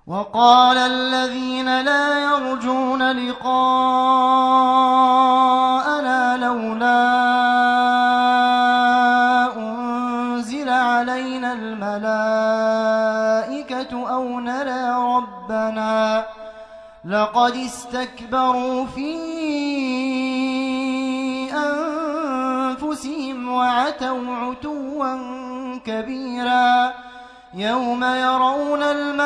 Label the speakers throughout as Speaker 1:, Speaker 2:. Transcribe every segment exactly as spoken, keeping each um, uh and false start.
Speaker 1: وقال الذين لا يرجون لقاءنا لولا أنزل علينا الملائكة أو نرى ربنا لقد استكبروا في أنفسهم وعتوا عتوا كبيرا يوم يرون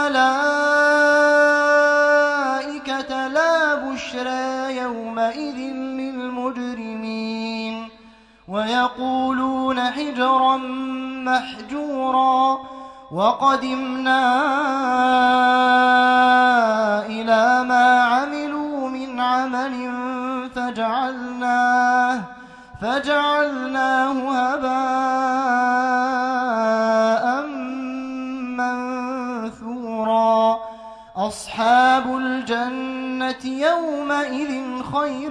Speaker 1: الملائكة لا بشرى يومئذ للمجرمين ويقولون حجرا محجورا وقدمنا إلى ما عملوا من عمل فجعلناه فجعلناه هباء منثورا أصحاب الجنة يومئذ خير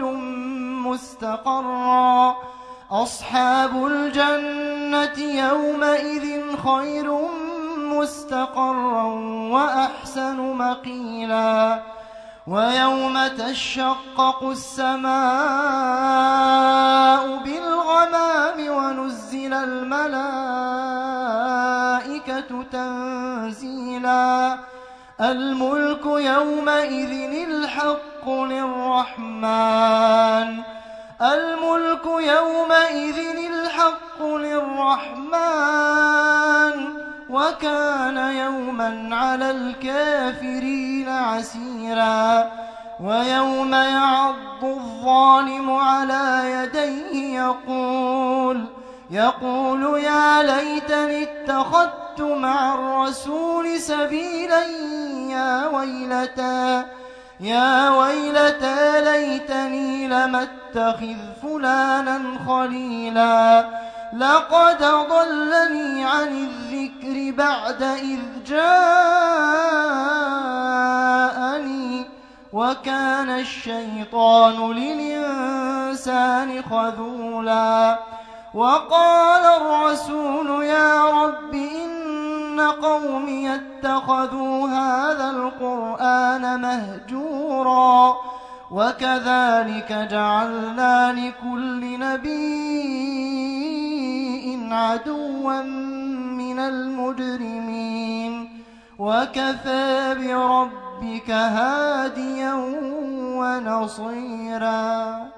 Speaker 1: مستقرا أصحاب الجنة يومئذ خير مستقرا وأحسن مقيلا ويوم تشقق السماء بالغمام ونزل الملائكة تنزيلا الملك يومئذ الحق للرحمن الملك يومئذ الحق للرحمن وكان يوما على الكافرين عسيرا ويوم يعض الظالم على يديه يقول يقول يا ليتني اتخذت مع الرسول سبيلا يا ويلتى يا ويلتى ليتني لم اتخذ فلانا خليلا لقد ضلني عن الذكر بعد إذ جاءني وكان الشيطان للإنسان خذولا وقال الرسول يا رب إن قومي اتخذوا هذا القرآن مهجورا وكذلك جعلنا لكل نبي عدوا من المجرمين وكفى بربك هاديا ونصيرا.